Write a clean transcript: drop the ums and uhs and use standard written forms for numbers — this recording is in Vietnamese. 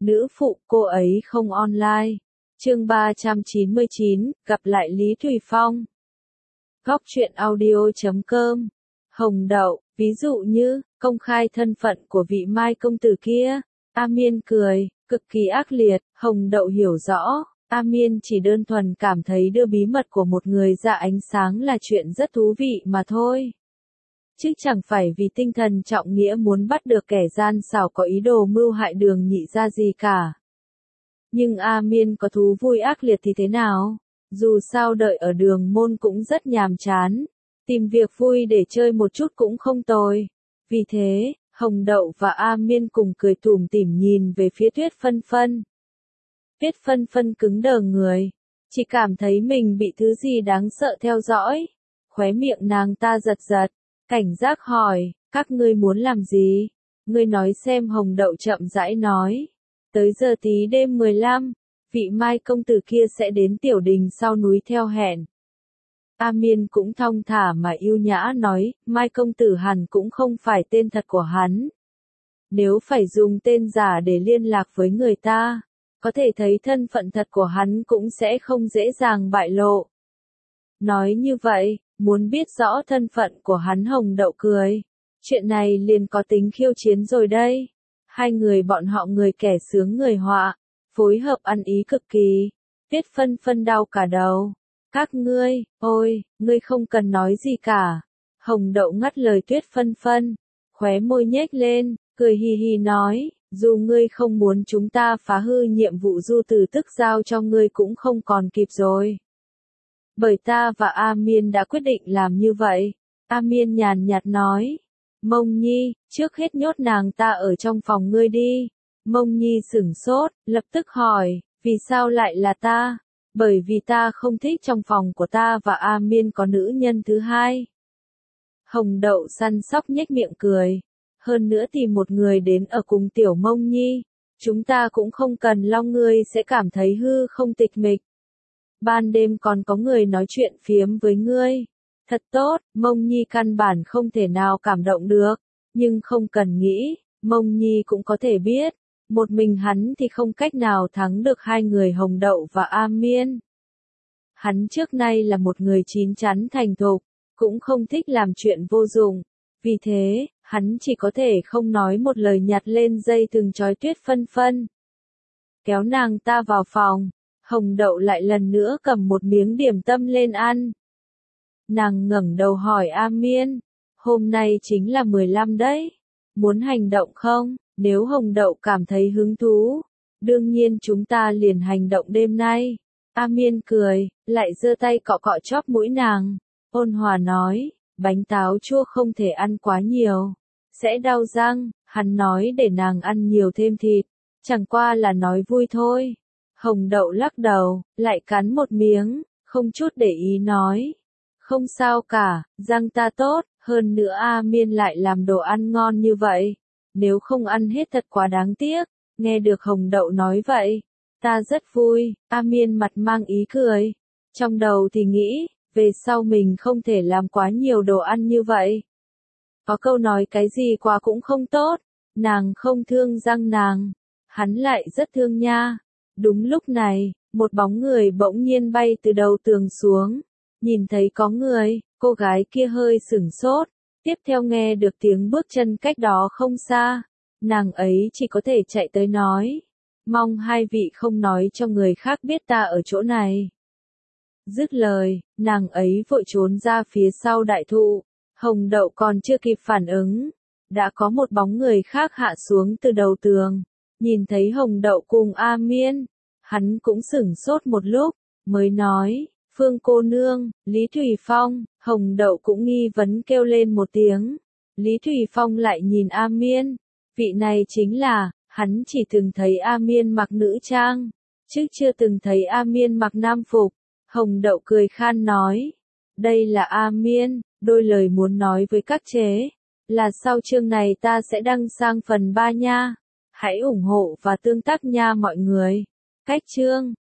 Nữ phụ cô ấy không online. Chương 399, gặp lại Lý Thùy Phong. Góc truyện audio.com. Hồng đậu, ví dụ như, công khai thân phận của vị Mai công tử kia. A Miên cười, cực kỳ ác liệt, Hồng đậu hiểu rõ, A Miên chỉ đơn thuần cảm thấy đưa bí mật của một người ra ánh sáng là chuyện rất thú vị mà thôi. Chứ chẳng phải vì tinh thần trọng nghĩa muốn bắt được kẻ gian xảo có ý đồ mưu hại Đường Nhị ra gì cả. Nhưng A Miên có thú vui ác liệt thì thế nào? Dù sao đợi ở Đường Môn cũng rất nhàm chán, tìm việc vui để chơi một chút cũng không tồi. Vì thế, Hồng đậu và A Miên cùng cười tủm tỉm nhìn về phía Tuyết Phân Phân. Tuyết Phân Phân cứng đờ người, chỉ cảm thấy mình bị thứ gì đáng sợ theo dõi. Khóe miệng nàng ta giật giật, cảnh giác hỏi, các ngươi muốn làm gì? Ngươi nói xem. Hồng đậu chậm rãi nói. Tới giờ tí đêm 15, vị Mai công tử kia sẽ đến tiểu đình sau núi theo hẹn. A Miên cũng thong thả mà yêu nhã nói, Mai công tử hẳn cũng không phải tên thật của hắn. Nếu phải dùng tên giả để liên lạc với người ta, có thể thấy thân phận thật của hắn cũng sẽ không dễ dàng bại lộ. Nói như vậy, muốn biết rõ thân phận của hắn. Hồng đậu cười. Chuyện này liền có tính khiêu chiến rồi đây. Hai người bọn họ người kẻ sướng người họa, phối hợp ăn ý cực kỳ. Tuyết Phân Phân đau cả đầu. Các ngươi, ôi, ngươi không cần nói gì cả. Hồng đậu ngắt lời Tuyết Phân Phân, khóe môi nhếch lên, cười hì hì nói, dù ngươi không muốn chúng ta phá hư nhiệm vụ Du Tử Tức giao cho ngươi cũng không còn kịp rồi. Bởi ta và A Miên đã quyết định làm như vậy. A Miên nhàn nhạt nói. Mông Nhi, trước hết nhốt nàng ta ở trong phòng ngươi đi. Mông Nhi sửng sốt, lập tức hỏi, vì sao lại là ta? Bởi vì ta không thích trong phòng của ta và A Miên có nữ nhân thứ hai. Hồng đậu săn sóc nhếch miệng cười. Hơn nữa tìm một người đến ở cùng tiểu Mông Nhi, chúng ta cũng không cần lo ngươi sẽ cảm thấy hư không tịch mịch. Ban đêm còn có người nói chuyện phiếm với ngươi. Thật tốt, Mông Nhi căn bản không thể nào cảm động được, nhưng không cần nghĩ, Mông Nhi cũng có thể biết, một mình hắn thì không cách nào thắng được hai người Hồng đậu và A Miên. Hắn trước nay là một người chín chắn thành thục, cũng không thích làm chuyện vô dụng, vì thế, hắn chỉ có thể không nói một lời nhặt lên dây thừng trói Tuyết Phân Phân. Kéo nàng ta vào phòng, Hồng đậu lại lần nữa cầm một miếng điểm tâm lên ăn. Nàng ngẩng đầu hỏi A Miên, hôm nay chính là 15 đấy, muốn hành động không? Nếu Hồng đậu cảm thấy hứng thú, đương nhiên chúng ta liền hành động đêm nay. A Miên cười, lại giơ tay cọ cọ chóp mũi nàng, ôn hòa nói, bánh táo chua không thể ăn quá nhiều, sẽ đau răng. Hắn nói để nàng ăn nhiều thêm thịt, chẳng qua là nói vui thôi. Hồng đậu lắc đầu, lại cắn một miếng, không chút để ý nói. Không sao cả, răng ta tốt, hơn nữa A Miên lại làm đồ ăn ngon như vậy. Nếu không ăn hết thật quá đáng tiếc. Nghe được Hồng đậu nói vậy, ta rất vui. A Miên mặt mang ý cười. Trong đầu thì nghĩ, về sau mình không thể làm quá nhiều đồ ăn như vậy. Có câu nói cái gì quá cũng không tốt. Nàng không thương răng nàng, hắn lại rất thương nha. Đúng lúc này, một bóng người bỗng nhiên bay từ đầu tường xuống. Nhìn thấy có người, cô gái kia hơi sửng sốt, tiếp theo nghe được tiếng bước chân cách đó không xa. Nàng ấy chỉ có thể chạy tới nói, mong hai vị không nói cho người khác biết ta ở chỗ này. Dứt lời, nàng ấy vội trốn ra phía sau đại thụ. Hồng đậu còn chưa kịp phản ứng, đã có một bóng người khác hạ xuống từ đầu tường. Nhìn thấy Hồng đậu cùng A Miên, hắn cũng sửng sốt một lúc, mới nói, Phương cô nương, Lý Thùy Phong. Hồng đậu cũng nghi vấn kêu lên một tiếng. Lý Thùy Phong lại nhìn A Miên, vị này chính là, hắn chỉ từng thấy A Miên mặc nữ trang, chứ chưa từng thấy A Miên mặc nam phục. Hồng đậu cười khan nói, đây là A Miên, đôi lời muốn nói với các chế, là sau chương này ta sẽ đăng sang phần 3 nha. Hãy ủng hộ và tương tác nha mọi người. Cách chương